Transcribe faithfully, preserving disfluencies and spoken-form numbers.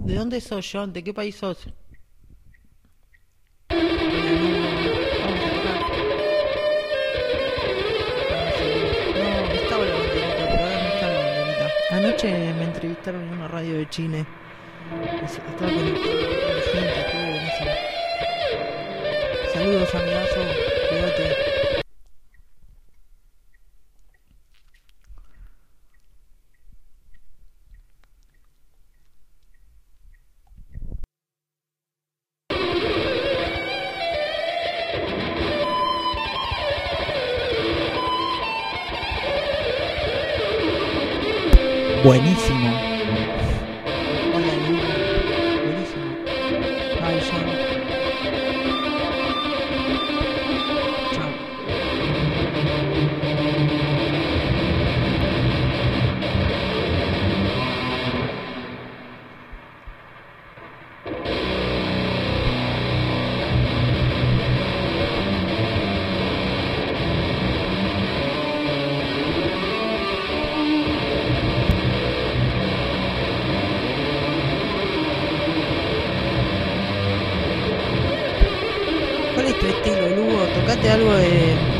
¿De dónde sos, John? ¿De qué país sos? Hola, Lugo. Vamos a tocar. Ah, sí. No, estaba la banderita, pero ahora no está la banderita. Anoche me entrevistaron en una radio de Chile. Es- Estaba conectado con otra gente, estuvo buenísimo. Saludos, amigazo. Cuídate. Buenísimo. Hola, Lugo. Buenísimo. Bye, John. Chao. ¿Cuál es tu estilo, Lugo? Tocate algo de